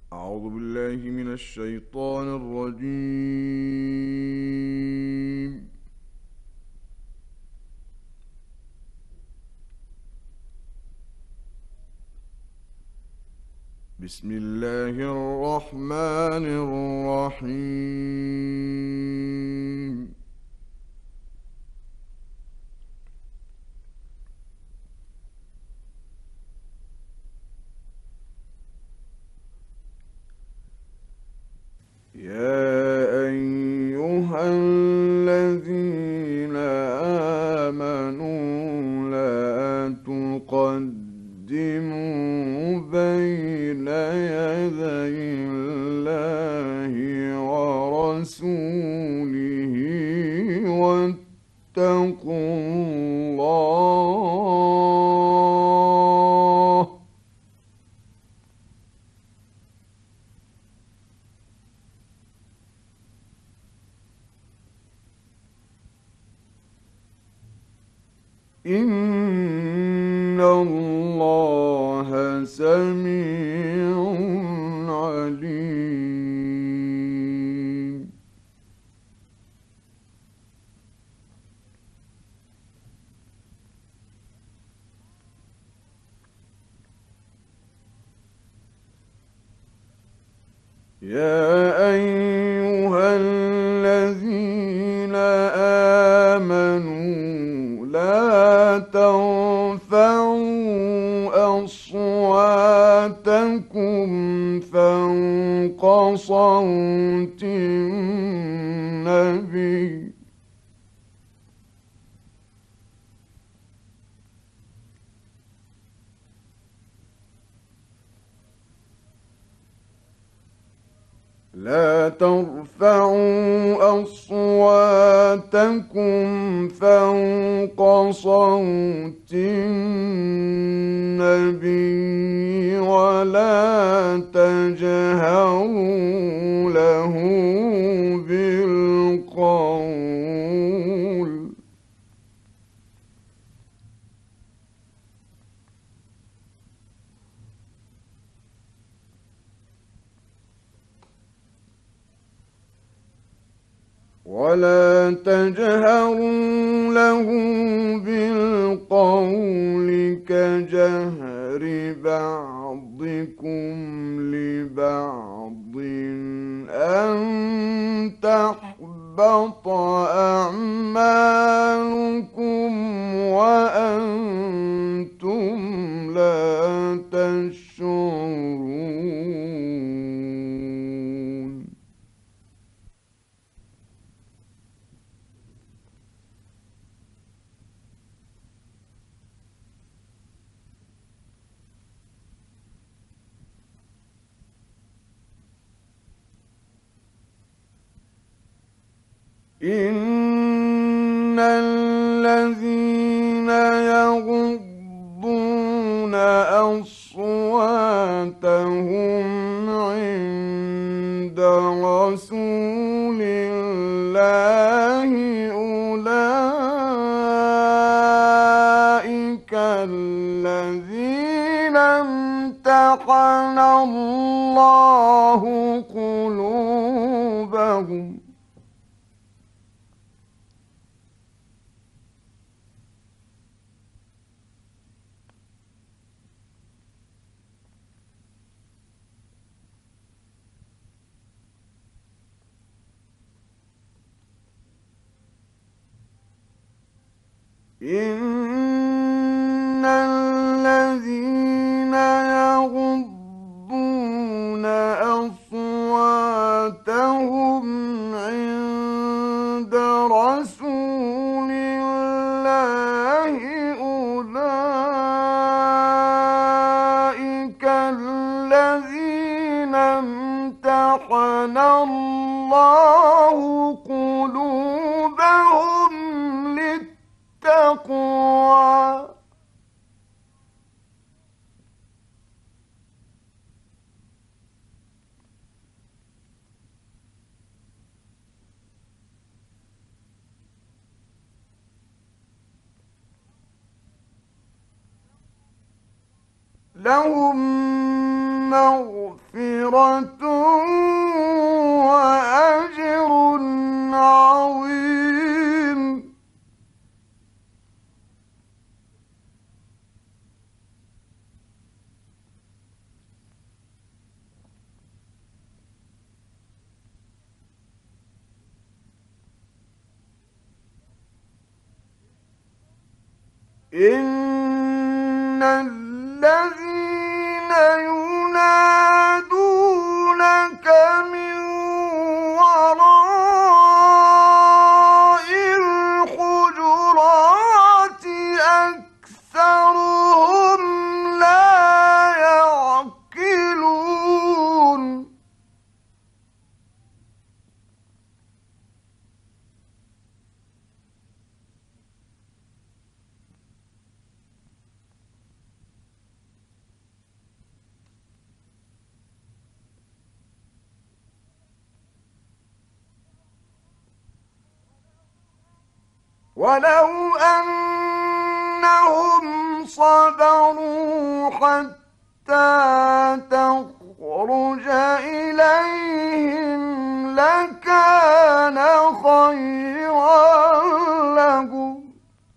أعوذ بالله من الشيطان الرجيم. بسم الله الرحمن الرحيم. يا أيها الذين آمنوا لا تقدموا بين يدي الله ورسوله واتقوا الله. إن الله سميع عليم. يا أيها الذين آمنوا لا ترفعوا أصواتكم فوق صوت النبي لا ترفعوا أصواتكم فوق صوت النبي ولا تجهروا له بالقول كجهر بعضكم لبعض أن تحبط أعمالكم وأنتم لا تشعرون. إن الذين يغضون أصواتهم عند رسول الله أولئك الذين امتحن الله قلوبهم إن الذين يغضون أصواتهم عند رسول الله أولئك الذين امتحن الله قلوبهم للتقوى. لهم مغفرة مغفرة وأجر عظيم. إن الذين ينادونك من وراء الحجرات أكثرهم لا يعقلون. ولو أنهم صبروا حتى تخرج إليهم لكان خيرا لهم.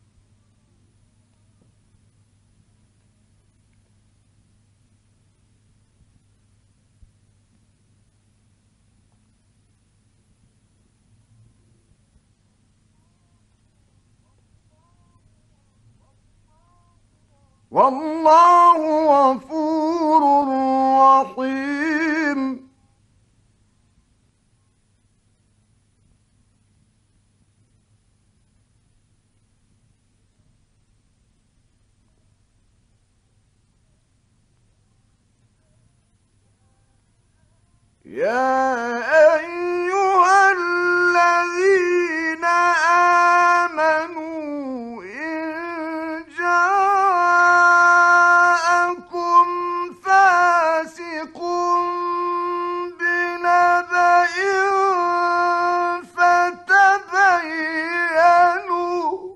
والله غفور رحيم. يا أيها الذين آمنوا إن جاءكم فاسق بنبأ فتبينوا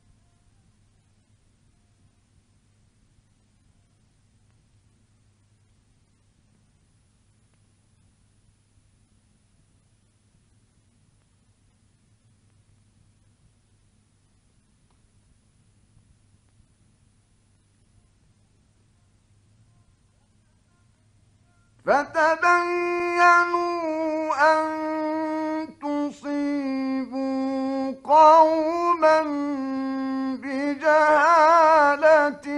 أن تصيبوا قوما بجهالة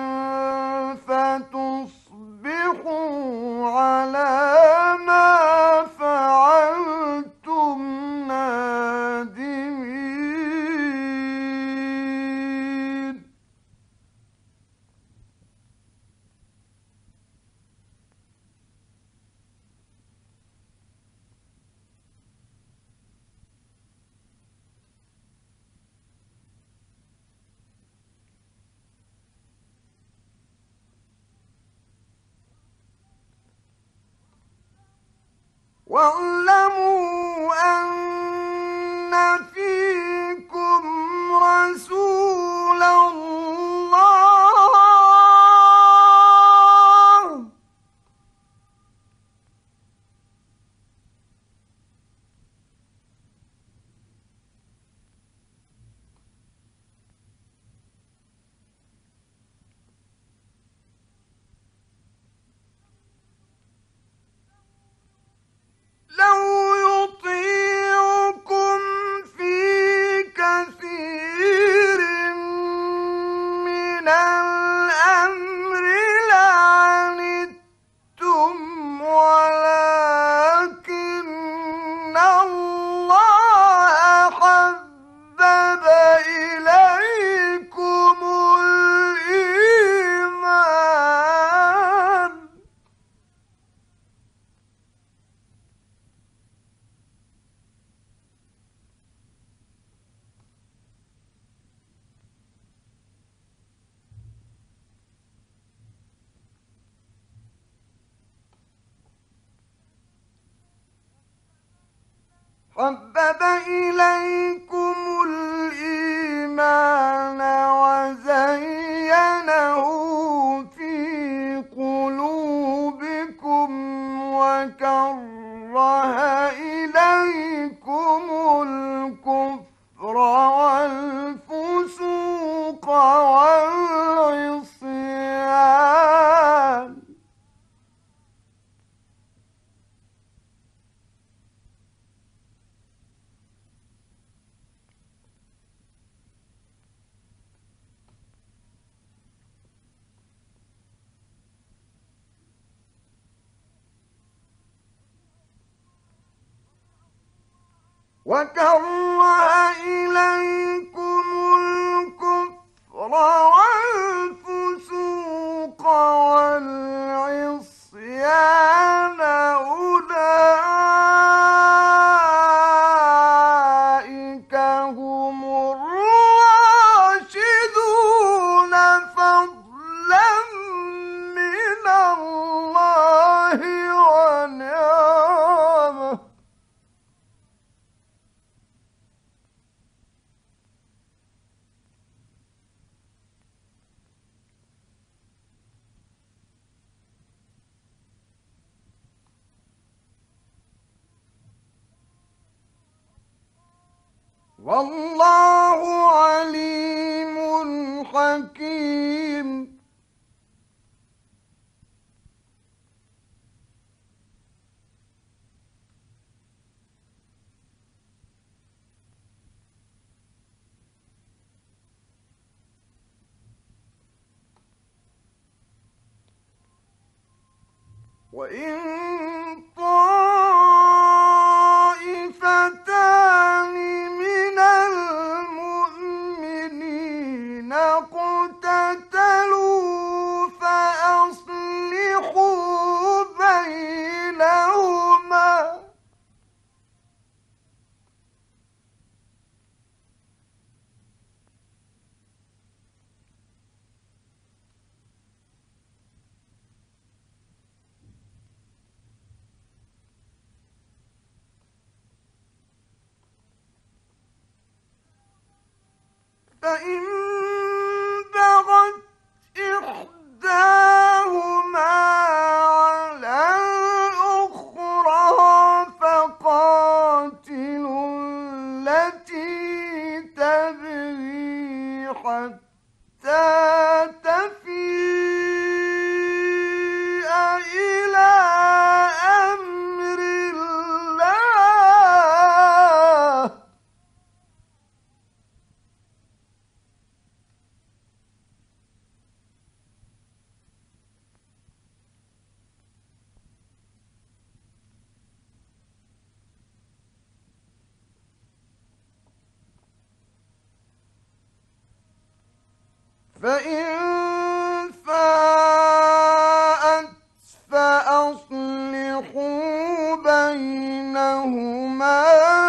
فتصبحوا على ما فعلتم نادمين. واعلموا أن فيكم رسول الله لو يطيعكم في كثير من الأمر لعنتم ولكن الله حبب إليكم الإيمان وزينه في قلوبكم وكره إليكم الكفر والفسوق والعصيان والفسوق والعصيان أولئك هم الراشدون فضلا من الله ونعمه والله عليم حكيم. وإن طائفتان من المؤمنين اقتتلوا فأصلحوا بينهما فإن بغت إحداهما على الأخرى فقاتلوا التي تبغي حتى تفيء إلى أمر الله فإن فاءت فأصلحوا بينهما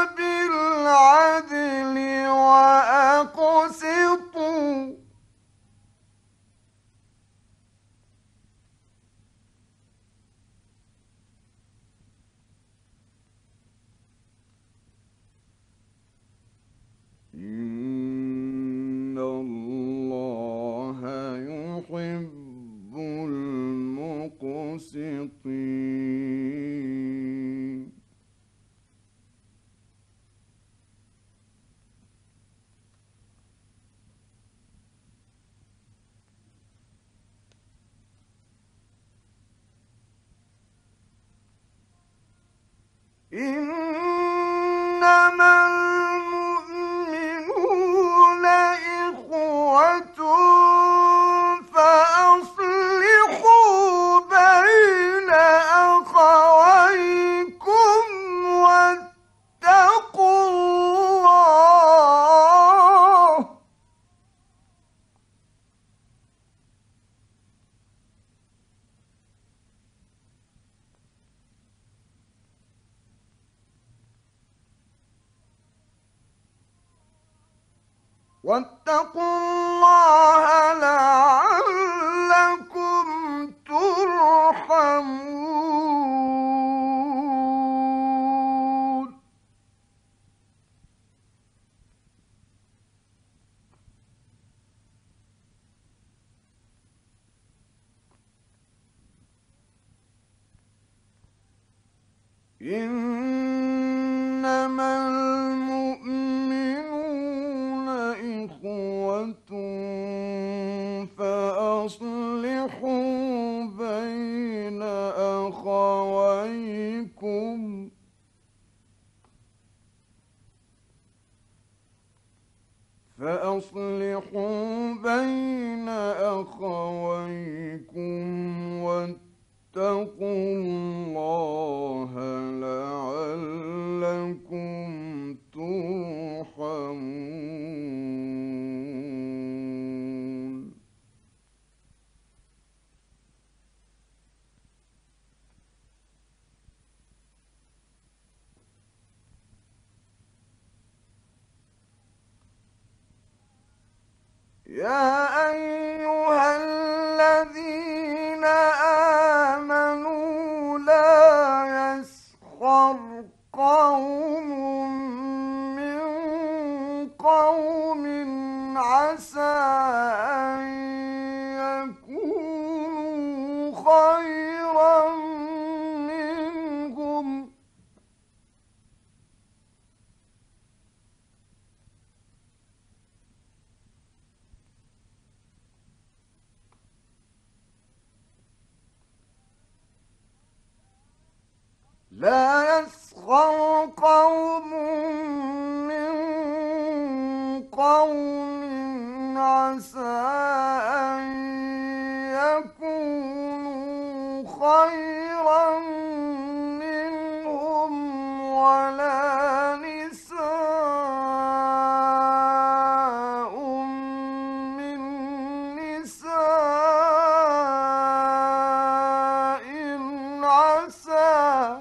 بالعدل وأقسطوا إن الله يحب المقسطين. إنما المؤمنون إخوة فأصلحوا بين أخويكم واتقوا الله لعلكم ترحمون. إنما المؤمنون إخوة فأصلحوا بين أخويكم واتقوا الله لعلكم ترحمون. يا أيها الذين آمنوا لا يسخر قوم من قوم عسى أن يكونوا خيرا منهم لا يسخر قوم من قوم عسى أن يكونوا خيرا منهم ولا نساء من نساء عسى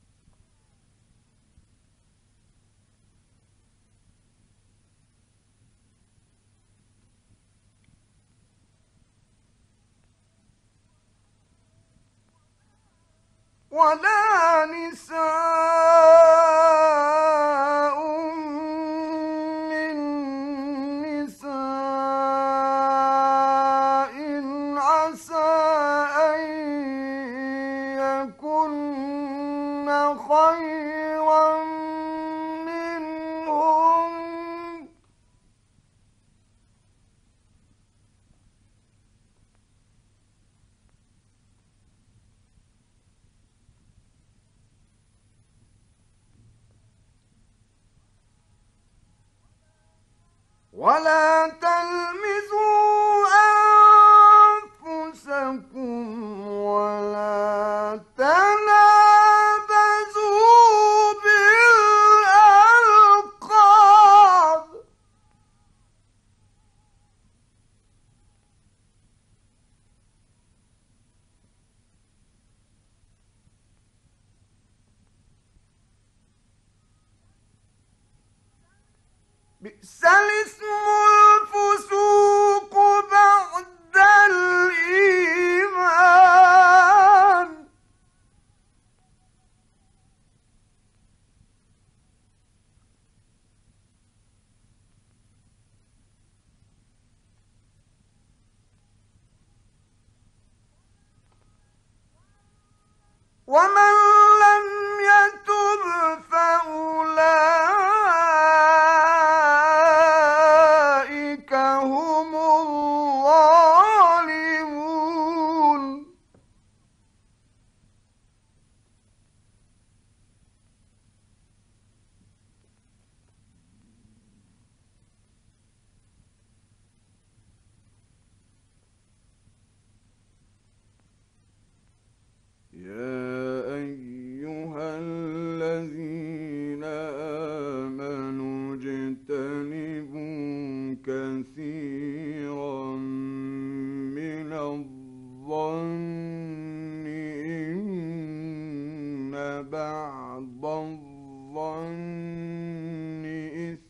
ولا نساء من نساء عسى أن يكن خيرا منهم ولا تلمزوا أنفسكم ولا تنابزوا بالألقاب بئس الاسم الفسوق بعد الإيمان ومن لم يتب فأولئك هم الظالمون. يا أيها الذين آمنوا اجتنبوا كثيرا من الظن إن بعض الظن إثم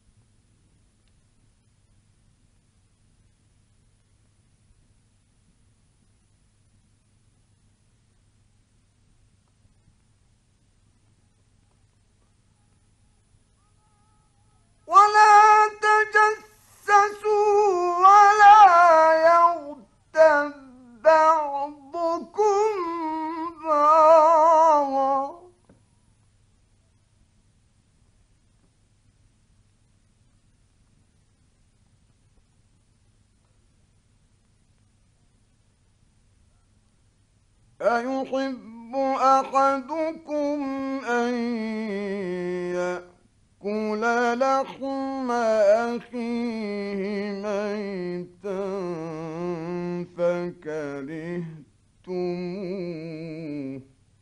ولا تجسسوا ولا يغتب بعضكم بعضا أيحب أحدكم أن يأكل لحم أخيه ميتا فكرهتموه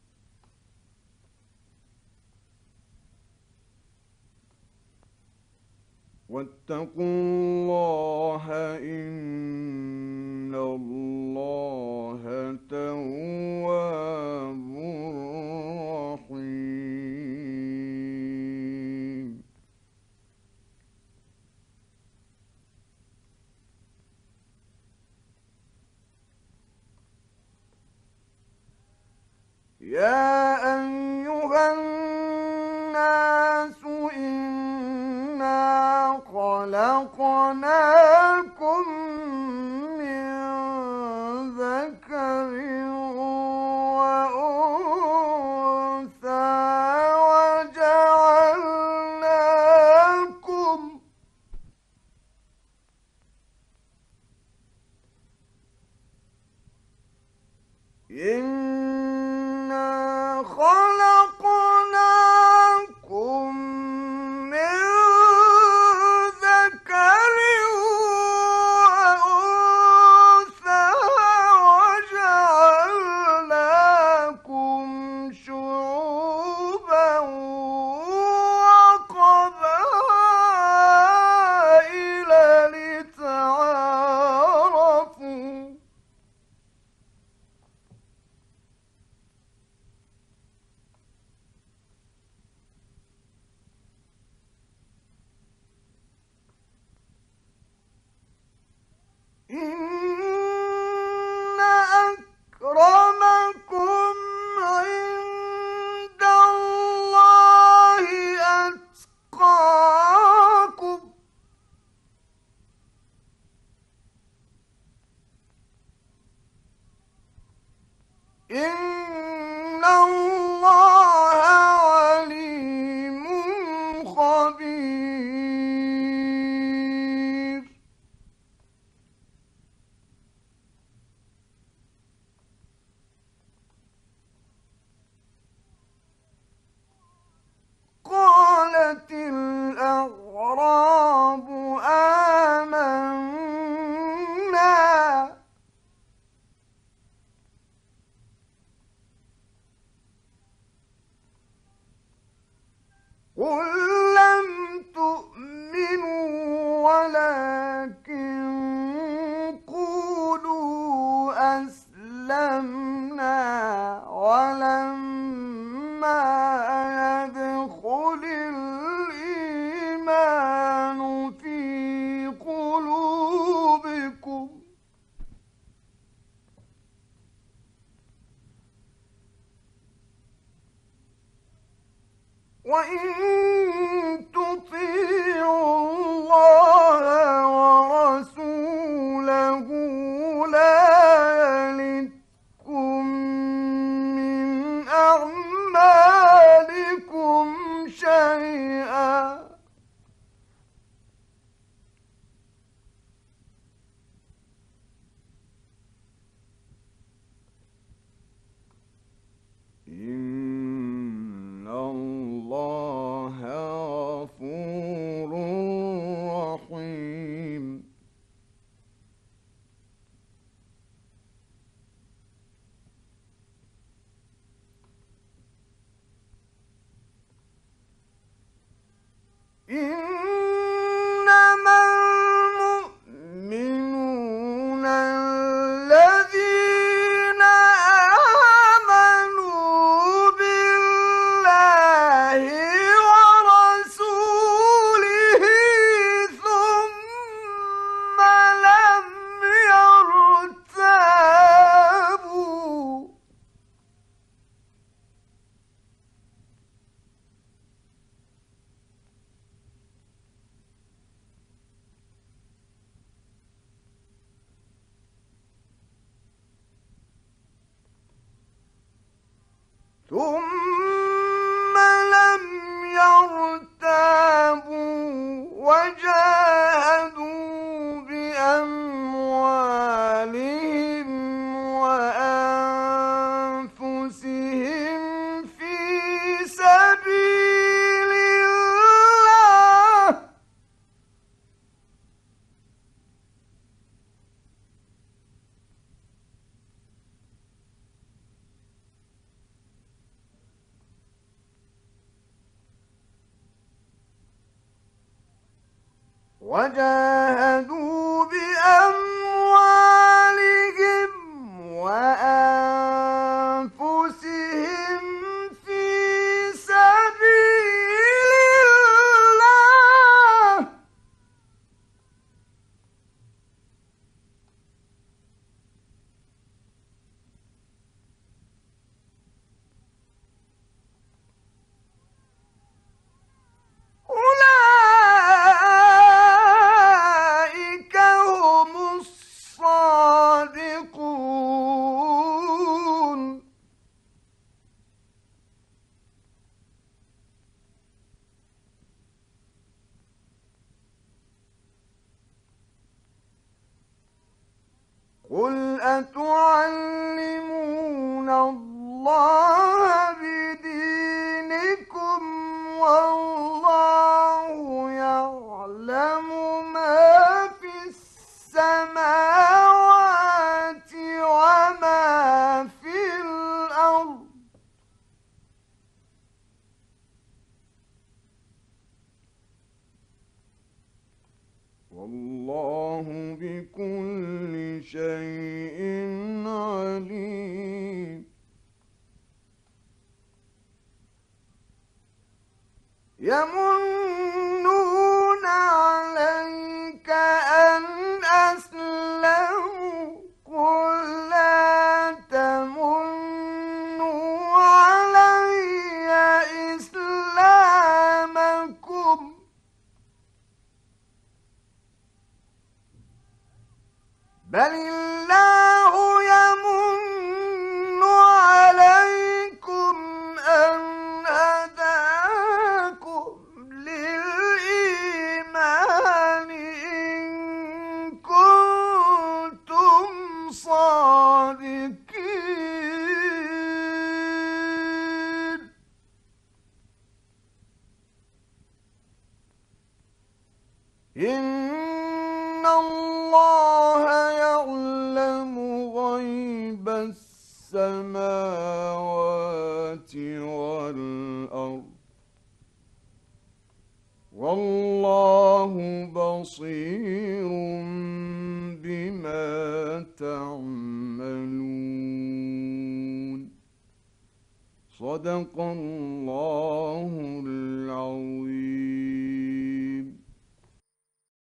واتقوا الله إن الله تواب رحيم. يا أيها الناس إنا خلقناكم من ذكر وأنثى إنا خلقناكم من ذكر وأنثى وجعلناكم شعوبا وقبائل لتعارفوا إن أكرمكم عند الله أتقاكم إن الله عليم خبير. قالت الأعراب آمنا قل لم تؤمنوا ولكن قولوا أسلمنا ولما يدخل الإيمان في قلوبكم وإن تطيعوا الله ورسوله لا يلتكم من أعمالكم شيئا إن الله غفور رحيم. إنما المؤمنون الذين آمنوا بالله ورسوله ثم لم يرتابوا وجاهدوا بأموالهم وأنفسهم وجاهدوا بأموالهم وأنفسهم في سبيل الله أولئك هم الصادقون قل أتعلمون الله بدينكم والله يعلم ما في السماوات وما في الأرض والله بكل شيء عليم يمنون عليك أن أسلموا قل لا تمنوا علي إسلامكم بل الله يمن عليكم أن هداكم للإيمان إن كنتم صادقين إن الله يعلم غيب السماوات والأرض والله بصير بما تعملون صدق الله العظيم.